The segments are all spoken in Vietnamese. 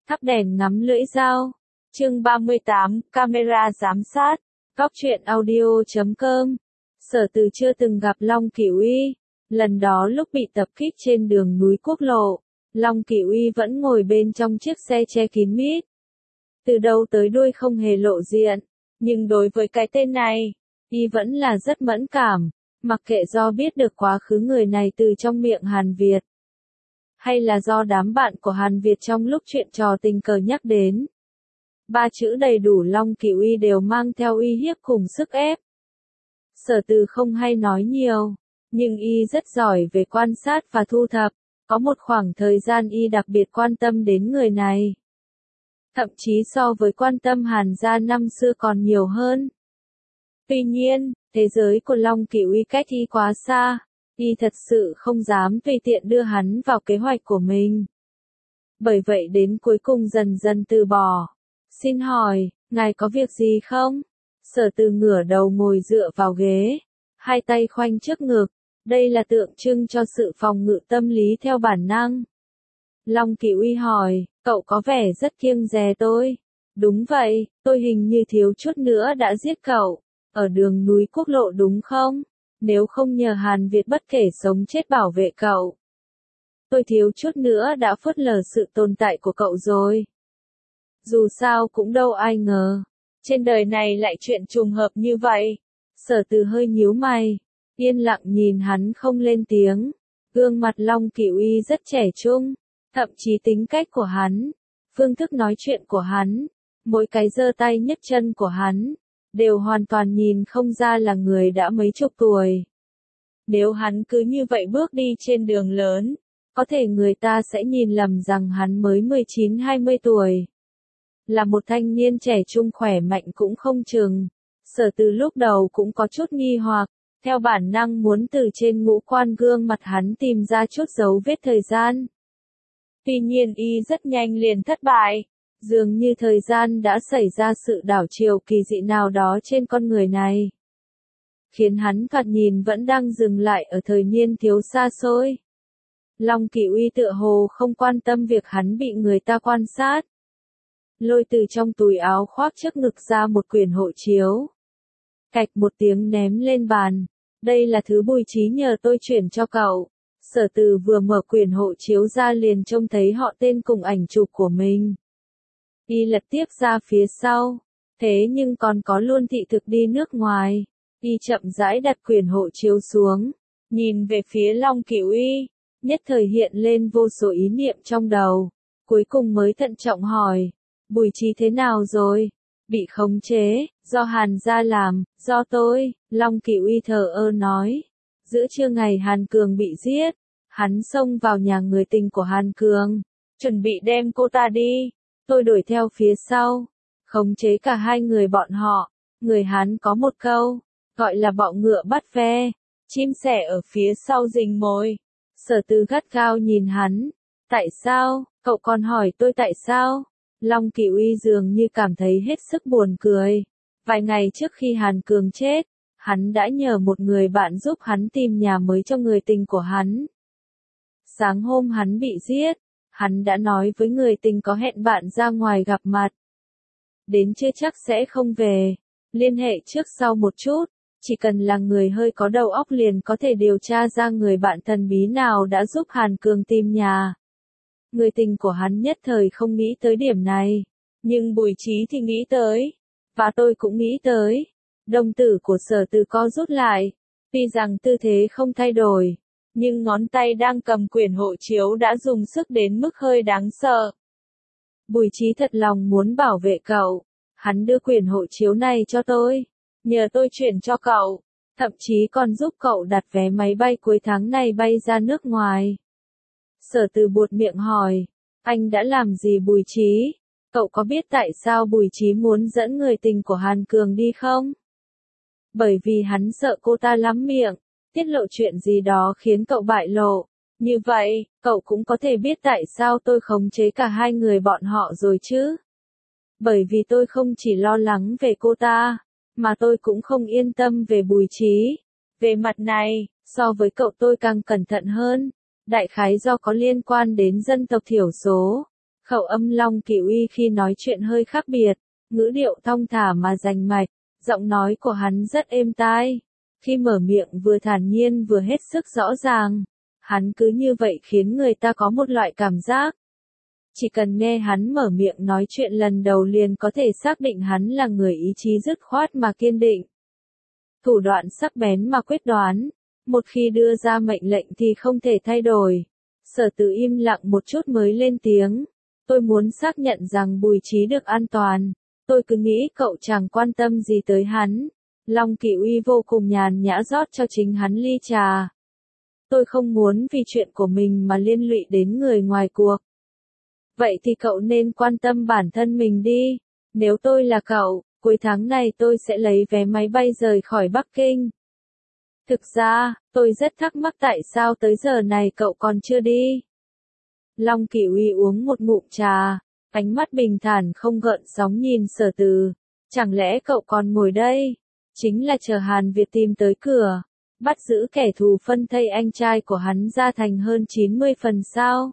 Thắp đèn ngắm lưỡi dao. Chương 38, camera giám sát. Góc truyện audio.com. Sở Từ chưa từng gặp Long Cửu Y. Lần đó lúc bị tập kích trên đường núi quốc lộ, Long Cửu Y vẫn ngồi bên trong chiếc xe che kín mít. Từ đầu tới đuôi không hề lộ diện, nhưng đối với cái tên này, Y vẫn là rất mẫn cảm, mặc kệ do biết được quá khứ người này từ trong miệng Hàn Việt, hay là do đám bạn của Hàn Việt trong lúc chuyện trò tình cờ nhắc đến. Ba chữ đầy đủ Long Cửu Y đều mang theo uy hiếp cùng sức ép. Sở Từ không hay nói nhiều, nhưng Y rất giỏi về quan sát và thu thập, có một khoảng thời gian Y đặc biệt quan tâm đến người này. Thậm chí so với quan tâm Hàn gia năm xưa còn nhiều hơn. Tuy nhiên, thế giới của Long Cửu Y cách Y quá xa, Y thật sự không dám tùy tiện đưa hắn vào kế hoạch của mình. Bởi vậy đến cuối cùng dần dần từ bỏ. Xin hỏi, ngài có việc gì không? Sở Từ ngửa đầu ngồi dựa vào ghế, hai tay khoanh trước ngực, đây là tượng trưng cho sự phòng ngự tâm lý theo bản năng. Long Cửu Y hỏi, cậu có vẻ rất kiêng dè tôi. Đúng vậy, tôi hình như thiếu chút nữa đã giết cậu, ở đường núi quốc lộ đúng không? Nếu không nhờ Hàn Việt bất kể sống chết bảo vệ cậu, tôi thiếu chút nữa đã phớt lờ sự tồn tại của cậu rồi. Dù sao cũng đâu ai ngờ, trên đời này lại chuyện trùng hợp như vậy. Sở Từ hơi nhíu mày, yên lặng nhìn hắn không lên tiếng. Gương mặt Long Cửu Y rất trẻ trung, thậm chí tính cách của hắn, phương thức nói chuyện của hắn, mỗi cái giơ tay nhấc chân của hắn, đều hoàn toàn nhìn không ra là người đã mấy chục tuổi. Nếu hắn cứ như vậy bước đi trên đường lớn, có thể người ta sẽ nhìn lầm rằng hắn mới 19-20 tuổi. Là một thanh niên trẻ trung khỏe mạnh cũng không chừng. Sở Từ lúc đầu cũng có chút nghi hoặc, theo bản năng muốn từ trên ngũ quan gương mặt hắn tìm ra chút dấu vết thời gian. Tuy nhiên Y rất nhanh liền thất bại, dường như thời gian đã xảy ra sự đảo chiều kỳ dị nào đó trên con người này, khiến hắn thoạt nhìn vẫn đang dừng lại ở thời niên thiếu xa xôi. Long Cửu Y tựa hồ không quan tâm việc hắn bị người ta quan sát, lôi từ trong túi áo khoác trước ngực ra một quyển hộ chiếu. Cạch một tiếng ném lên bàn, đây là thứ Bùi Chí nhờ tôi chuyển cho cậu. Sở Từ vừa mở quyển hộ chiếu ra liền trông thấy họ tên cùng ảnh chụp của mình. Y lật tiếp ra phía sau, thế nhưng còn có luôn thị thực đi nước ngoài. Y chậm rãi đặt quyển hộ chiếu xuống, nhìn về phía Long Cửu Y, nhất thời hiện lên vô số ý niệm trong đầu, cuối cùng mới thận trọng hỏi, Bùi Chí thế nào rồi? Bị khống chế, do Hàn gia làm, do tôi. Long Cửu Y thờ ơ nói. Giữa trưa ngày Hàn Cường bị giết, hắn xông vào nhà người tình của Hàn Cường, chuẩn bị đem cô ta đi. Tôi đuổi theo phía sau, khống chế cả hai người bọn họ. Người Hán có một câu, gọi là bọ ngựa bắt ve, chim sẻ ở phía sau rình mồi. Sở Từ gắt gao nhìn hắn. Tại sao? Cậu còn hỏi tôi tại sao? Long Cửu Y dường như cảm thấy hết sức buồn cười. Vài ngày trước khi Hàn Cường chết, hắn đã nhờ một người bạn giúp hắn tìm nhà mới cho người tình của hắn. Sáng hôm hắn bị giết, hắn đã nói với người tình có hẹn bạn ra ngoài gặp mặt. Đến trưa chắc sẽ không về, liên hệ trước sau một chút, chỉ cần là người hơi có đầu óc liền có thể điều tra ra người bạn thần bí nào đã giúp Hàn Cường tìm nhà. Người tình của hắn nhất thời không nghĩ tới điểm này, nhưng Bùi Chí thì nghĩ tới, và tôi cũng nghĩ tới. Đồng tử của Sở Từ co rút lại, tuy rằng tư thế không thay đổi, nhưng ngón tay đang cầm quyển hộ chiếu đã dùng sức đến mức hơi đáng sợ. Bùi Chí thật lòng muốn bảo vệ cậu, hắn đưa quyển hộ chiếu này cho tôi, nhờ tôi chuyển cho cậu, thậm chí còn giúp cậu đặt vé máy bay cuối tháng này bay ra nước ngoài. Sở Từ buột miệng hỏi, anh đã làm gì Bùi Chí? Cậu có biết tại sao Bùi Chí muốn dẫn người tình của Hàn Cường đi không? Bởi vì hắn sợ cô ta lắm miệng, tiết lộ chuyện gì đó khiến cậu bại lộ. Như vậy, cậu cũng có thể biết tại sao tôi khống chế cả hai người bọn họ rồi chứ? Bởi vì tôi không chỉ lo lắng về cô ta, mà tôi cũng không yên tâm về Bùi Chí. Về mặt này, so với cậu tôi càng cẩn thận hơn. Đại khái do có liên quan đến dân tộc thiểu số, Khẩu âm Long Cửu Y khi nói chuyện hơi khác biệt, ngữ điệu thong thả mà rành mạch, giọng nói của hắn rất êm tai. Khi mở miệng vừa thản nhiên vừa hết sức rõ ràng, hắn cứ như vậy khiến người ta có một loại cảm giác. Chỉ cần nghe hắn mở miệng nói chuyện lần đầu liền có thể xác định hắn là người ý chí dứt khoát mà kiên định. Thủ đoạn sắc bén mà quyết đoán, một khi đưa ra mệnh lệnh thì không thể thay đổi. Sở Từ im lặng một chút mới lên tiếng. Tôi muốn xác nhận rằng Bùi Trí được an toàn. Tôi cứ nghĩ cậu chẳng quan tâm gì tới hắn. Long Cửu Y vô cùng nhàn nhã rót cho chính hắn ly trà. Tôi không muốn vì chuyện của mình mà liên lụy đến người ngoài cuộc. Vậy thì cậu nên quan tâm bản thân mình đi. Nếu tôi là cậu, cuối tháng này tôi sẽ lấy vé máy bay rời khỏi Bắc Kinh. Thực ra, tôi rất thắc mắc tại sao tới giờ này cậu còn chưa đi. Long Cửu Y uống một ngụm trà, ánh mắt bình thản không gợn sóng nhìn Sở Từ. Chẳng lẽ cậu còn ngồi đây? Chính là chờ Hàn Việt tìm tới cửa, bắt giữ kẻ thù phân thây anh trai của hắn ra thành hơn 90 phần sao?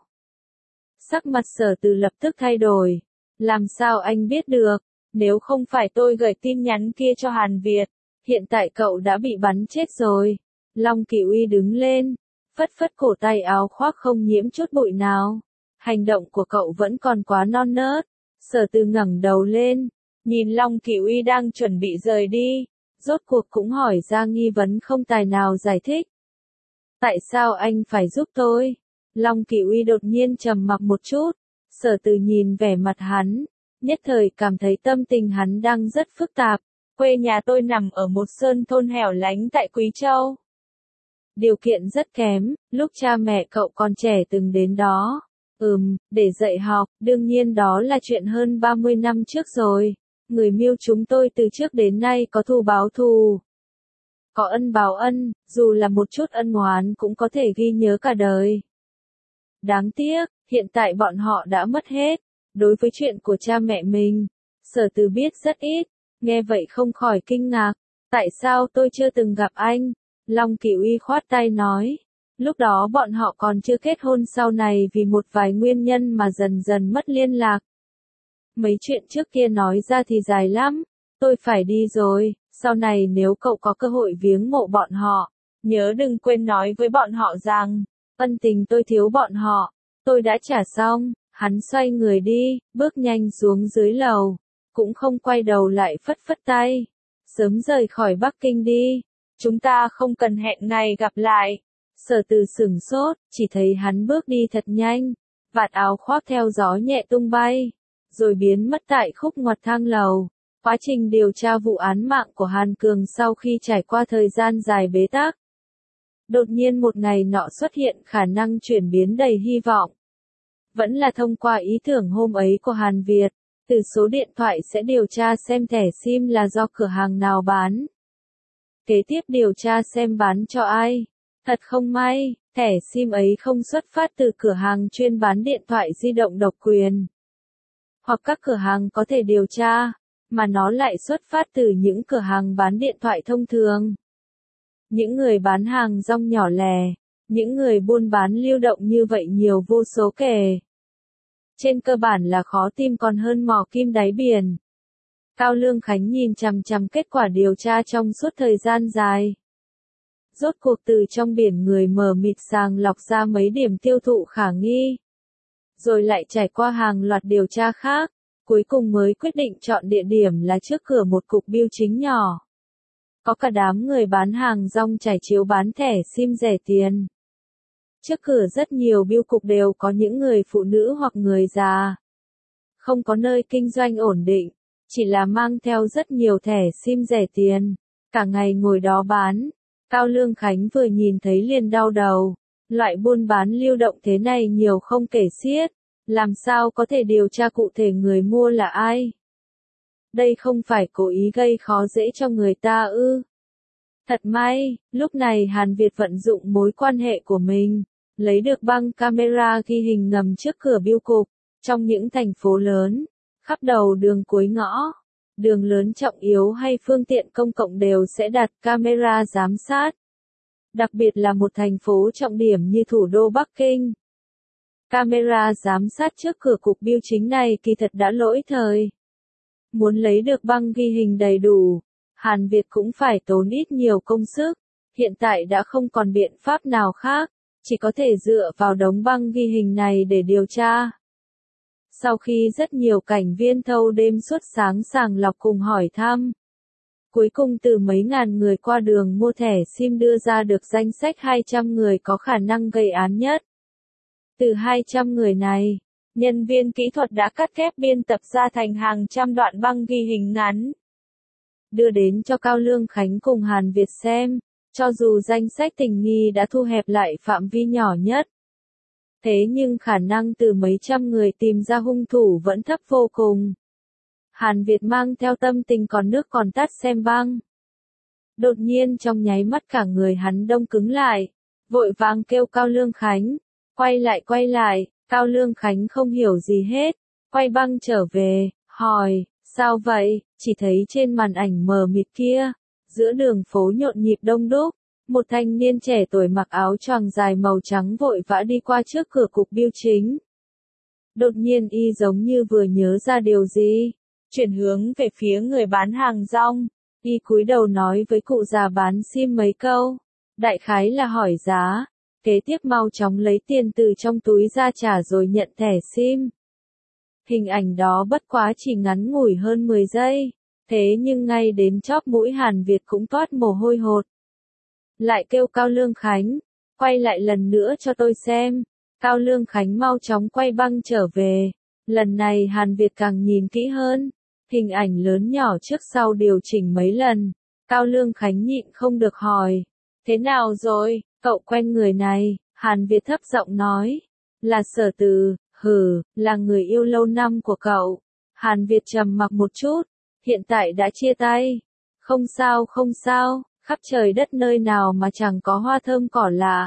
Sắc mặt Sở Từ lập tức thay đổi. Làm sao anh biết được? Nếu không phải tôi gửi tin nhắn kia cho Hàn Việt, hiện tại cậu đã bị bắn chết rồi. Long Cửu Y đứng lên, phất phất cổ tay áo khoác không nhiễm chút bụi nào. Hành động của cậu vẫn còn quá non nớt. Sở Từ ngẩng đầu lên, nhìn Long Cửu Y đang chuẩn bị rời đi, rốt cuộc cũng hỏi ra nghi vấn không tài nào giải thích. Tại sao anh phải giúp tôi? Long Cửu Y đột nhiên trầm mặc một chút. Sở Từ nhìn vẻ mặt hắn, nhất thời cảm thấy tâm tình hắn đang rất phức tạp. Quê nhà tôi nằm ở một sơn thôn hẻo lánh tại Quý Châu. Điều kiện rất kém, lúc cha mẹ cậu còn trẻ từng đến đó. Để dạy học, đương nhiên đó là chuyện hơn 30 năm trước rồi. Người Miêu chúng tôi từ trước đến nay có thù báo thù. Có ân báo ân, dù là một chút ân oán cũng có thể ghi nhớ cả đời. Đáng tiếc, hiện tại bọn họ đã mất hết. Đối với chuyện của cha mẹ mình, Sở Từ biết rất ít. Nghe vậy không khỏi kinh ngạc. Tại sao tôi chưa từng gặp anh? Long Cửu Y khoát tay nói. Lúc đó bọn họ còn chưa kết hôn, sau này vì một vài nguyên nhân mà dần dần mất liên lạc. Mấy chuyện trước kia nói ra thì dài lắm. Tôi phải đi rồi, sau này nếu cậu có cơ hội viếng mộ bọn họ, nhớ đừng quên nói với bọn họ rằng, ân tình tôi thiếu bọn họ, tôi đã trả xong. Hắn xoay người đi, bước nhanh xuống dưới lầu, cũng không quay đầu lại phất phất tay. Sớm rời khỏi Bắc Kinh đi, chúng ta không cần hẹn ngày gặp lại. Sở Từ sửng sốt, chỉ thấy hắn bước đi thật nhanh, vạt áo khoác theo gió nhẹ tung bay, rồi biến mất tại khúc ngoặt thang lầu. Quá trình điều tra vụ án mạng của Hàn Cường sau khi trải qua thời gian dài bế tắc, đột nhiên một ngày nọ xuất hiện khả năng chuyển biến đầy hy vọng. Vẫn là thông qua ý tưởng hôm ấy của Hàn Việt, từ số điện thoại sẽ điều tra xem thẻ SIM là do cửa hàng nào bán. Kế tiếp điều tra xem bán cho ai. Thật không may, thẻ SIM ấy không xuất phát từ cửa hàng chuyên bán điện thoại di động độc quyền, hoặc các cửa hàng có thể điều tra, mà nó lại xuất phát từ những cửa hàng bán điện thoại thông thường. Những người bán hàng rong nhỏ lẻ, những người buôn bán lưu động như vậy nhiều vô số kể. Trên cơ bản là khó tìm còn hơn mò kim đáy biển. Cao Lương Khánh nhìn chằm chằm kết quả điều tra trong suốt thời gian dài. Rốt cuộc từ trong biển người mờ mịt sàng lọc ra mấy điểm tiêu thụ khả nghi. Rồi lại trải qua hàng loạt điều tra khác, cuối cùng mới quyết định chọn địa điểm là trước cửa một cục bưu chính nhỏ. Có cả đám người bán hàng rong trải chiếu bán thẻ SIM rẻ tiền. Trước cửa rất nhiều bưu cục đều có những người phụ nữ hoặc người già. Không có nơi kinh doanh ổn định, chỉ là mang theo rất nhiều thẻ SIM rẻ tiền, cả ngày ngồi đó bán. Cao Lương Khánh vừa nhìn thấy liền đau đầu. Loại buôn bán lưu động thế này nhiều không kể xiết, làm sao có thể điều tra cụ thể người mua là ai? Đây không phải cố ý gây khó dễ cho người ta ư? Thật may, lúc này Hàn Việt vận dụng mối quan hệ của mình, lấy được băng camera ghi hình ngầm trước cửa bưu cục, trong những thành phố lớn, khắp đầu đường cuối ngõ, đường lớn trọng yếu hay phương tiện công cộng đều sẽ đặt camera giám sát. Đặc biệt là một thành phố trọng điểm như thủ đô Bắc Kinh. Camera giám sát trước cửa cục bưu chính này kỳ thật đã lỗi thời. Muốn lấy được băng ghi hình đầy đủ, Hàn Việt cũng phải tốn ít nhiều công sức. Hiện tại đã không còn biện pháp nào khác, chỉ có thể dựa vào đống băng ghi hình này để điều tra. Sau khi rất nhiều cảnh viên thâu đêm suốt sáng sàng lọc cùng hỏi thăm, cuối cùng từ mấy ngàn người qua đường mua thẻ SIM đưa ra được danh sách 200 người có khả năng gây án nhất. Từ 200 người này, nhân viên kỹ thuật đã cắt ghép biên tập ra thành hàng trăm đoạn băng ghi hình ngắn, đưa đến cho Cao Lương Khánh cùng Hàn Việt xem, cho dù danh sách tình nghi đã thu hẹp lại phạm vi nhỏ nhất. Thế nhưng khả năng từ mấy trăm người tìm ra hung thủ vẫn thấp vô cùng. Hàn Việt mang theo tâm tình còn nước còn tát xem băng. Đột nhiên trong nháy mắt cả người hắn đông cứng lại, vội vàng kêu Cao Lương Khánh, quay lại, Cao Lương Khánh không hiểu gì hết, quay băng trở về, hỏi, sao vậy, chỉ thấy trên màn ảnh mờ mịt kia, giữa đường phố nhộn nhịp đông đúc, một thanh niên trẻ tuổi mặc áo choàng dài màu trắng vội vã đi qua trước cửa cục bưu chính. Đột nhiên y giống như vừa nhớ ra điều gì, chuyển hướng về phía người bán hàng rong, y cúi đầu nói với cụ già bán sim mấy câu, đại khái là hỏi giá, kế tiếp mau chóng lấy tiền từ trong túi ra trả rồi nhận thẻ sim. Hình ảnh đó bất quá chỉ ngắn ngủi hơn 10 giây, thế nhưng ngay đến chóp mũi Hàn Việt cũng toát mồ hôi hột. Lại kêu Cao Lương Khánh, quay lại lần nữa cho tôi xem. Cao Lương Khánh mau chóng quay băng trở về. Lần này Hàn Việt càng nhìn kỹ hơn. Hình ảnh lớn nhỏ trước sau điều chỉnh mấy lần. Cao Lương Khánh nhịn không được hỏi. Thế nào rồi, cậu quen người này? Hàn Việt thấp giọng nói. Là Sở Từ, là người yêu lâu năm của cậu. Hàn Việt trầm mặc một chút. Hiện tại đã chia tay. Không sao. Khắp trời đất nơi nào mà chẳng có hoa thơm cỏ lạ.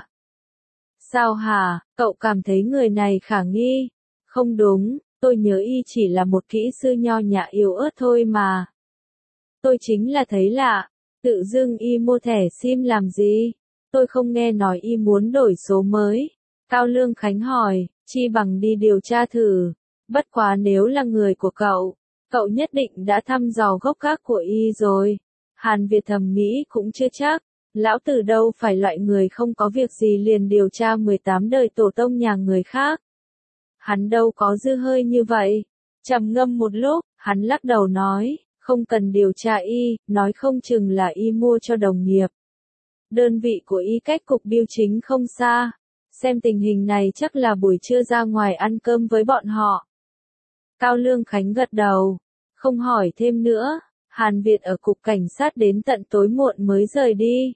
Sao hả, cậu cảm thấy người này khả nghi? Không đúng, tôi nhớ y chỉ là một kỹ sư nho nhã yếu ớt thôi mà. Tôi chính là thấy lạ, tự dưng y mua thẻ SIM làm gì? Tôi không nghe nói y muốn đổi số mới. Cao Lương Khánh hỏi, chi bằng đi điều tra thử. Bất quá nếu là người của cậu nhất định đã thăm dò gốc gác của y rồi. Hàn Việt thầm nghĩ cũng chưa chắc, lão tử đâu phải loại người không có việc gì liền điều tra 18 đời tổ tông nhà người khác. Hắn đâu có dư hơi như vậy. Trầm ngâm một lúc, hắn lắc đầu nói, không cần điều tra y, nói không chừng là y mua cho đồng nghiệp. Đơn vị của y cách cục bưu chính không xa, xem tình hình này chắc là buổi trưa ra ngoài ăn cơm với bọn họ. Cao Lương Khánh gật đầu, không hỏi thêm nữa. Hàn Việt ở cục cảnh sát đến tận tối muộn mới rời đi.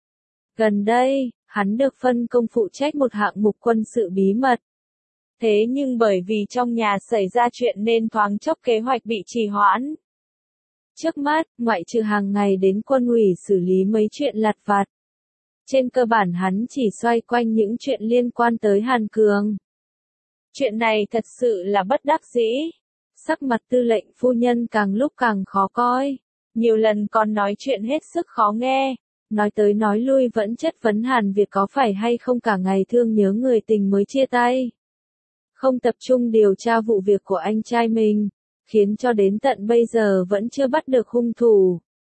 Gần đây, hắn được phân công phụ trách một hạng mục quân sự bí mật. Thế nhưng bởi vì trong nhà xảy ra chuyện nên thoáng chốc kế hoạch bị trì hoãn. Trước mắt, ngoại trừ hàng ngày đến quân ủy xử lý mấy chuyện lặt vặt. Trên cơ bản hắn chỉ xoay quanh những chuyện liên quan tới Hàn Cường. Chuyện này thật sự là bất đắc dĩ. Sắc mặt tư lệnh phu nhân càng lúc càng khó coi. Nhiều lần còn nói chuyện hết sức khó nghe. Nói tới nói lui vẫn chất vấn Hàn Việt có phải hay không cả ngày thương nhớ người tình mới chia tay. Không tập trung điều tra vụ việc của anh trai mình. Khiến cho đến tận bây giờ vẫn chưa bắt được hung thủ.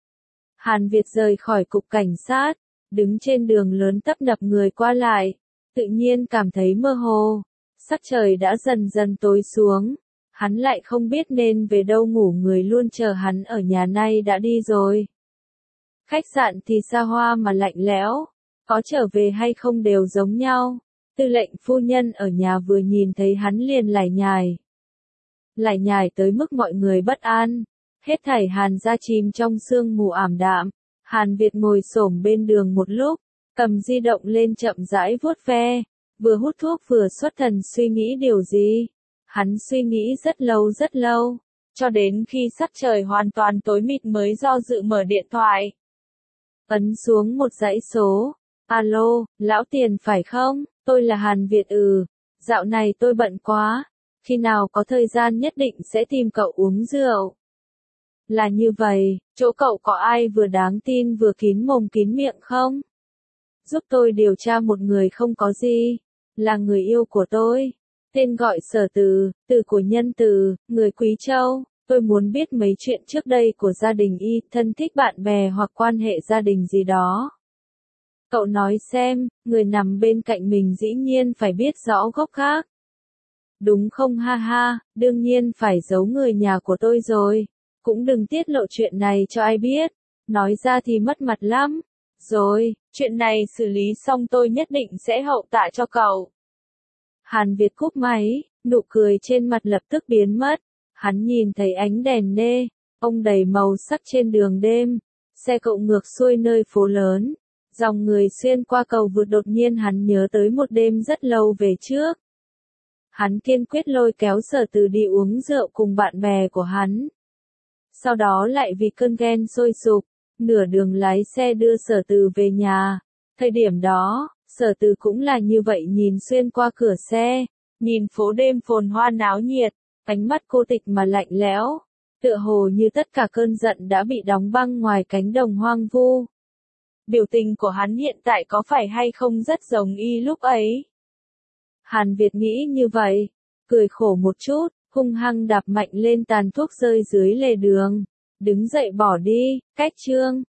Hàn Việt rời khỏi cục cảnh sát. Đứng trên đường lớn tấp nập người qua lại. Tự nhiên cảm thấy mơ hồ. Sắc trời đã dần dần tối xuống. Hắn lại không biết nên về đâu ngủ, người luôn chờ hắn ở nhà nay đã đi rồi. Khách sạn thì xa hoa mà lạnh lẽo, có trở về hay không đều giống nhau. Tư lệnh phu nhân ở nhà vừa nhìn thấy hắn liền lải nhải. Lải nhải tới mức mọi người bất an. Hết thảy Hàn gia chìm trong sương mù ảm đạm. Hàn Việt ngồi xổm bên đường một lúc, cầm di động lên chậm rãi vuốt ve, vừa hút thuốc vừa xuất thần suy nghĩ điều gì. Hắn suy nghĩ rất lâu, cho đến khi sắc trời hoàn toàn tối mịt mới do dự mở điện thoại. Ấn xuống một dãy số. Alo, lão Tiền phải không? Tôi là Hàn Việt. Dạo này tôi bận quá. Khi nào có thời gian nhất định sẽ tìm cậu uống rượu. Là như vậy, chỗ cậu có ai vừa đáng tin vừa kín mồm kín miệng không? Giúp tôi điều tra một người không có gì. Là người yêu của tôi. Tên gọi Sở Từ, từ của nhân từ, người Quý Châu. Tôi muốn biết mấy chuyện trước đây của gia đình y, thân thích bạn bè hoặc quan hệ gia đình gì đó. Cậu nói xem, người nằm bên cạnh mình dĩ nhiên phải biết rõ gốc gác. Đúng không ha ha, đương nhiên phải giấu người nhà của tôi rồi. Cũng đừng tiết lộ chuyện này cho ai biết. Nói ra thì mất mặt lắm. Rồi, chuyện này xử lý xong tôi nhất định sẽ hậu tạ cho cậu. Hàn Việt cúp máy, nụ cười trên mặt lập tức biến mất. Hắn nhìn thấy ánh đèn nê, ông đầy màu sắc trên đường đêm. Xe cộ ngược xuôi nơi phố lớn. Dòng người xuyên qua cầu vượt, đột nhiên hắn nhớ tới một đêm rất lâu về trước. Hắn kiên quyết lôi kéo Sở Từ đi uống rượu cùng bạn bè của hắn. Sau đó lại vì cơn ghen sôi sục, nửa đường lái xe đưa Sở Từ về nhà. Thời điểm đó, Sở Từ cũng là như vậy, nhìn xuyên qua cửa xe, nhìn phố đêm phồn hoa náo nhiệt, ánh mắt cô tịch mà lạnh lẽo, tựa hồ như tất cả cơn giận đã bị đóng băng ngoài cánh đồng hoang vu. Biểu tình của hắn hiện tại có phải hay không rất giống y lúc ấy? Hàn Việt nghĩ như vậy, cười khổ một chút, hung hăng đạp mạnh lên tàn thuốc rơi dưới lề đường, đứng dậy bỏ đi, cách chương.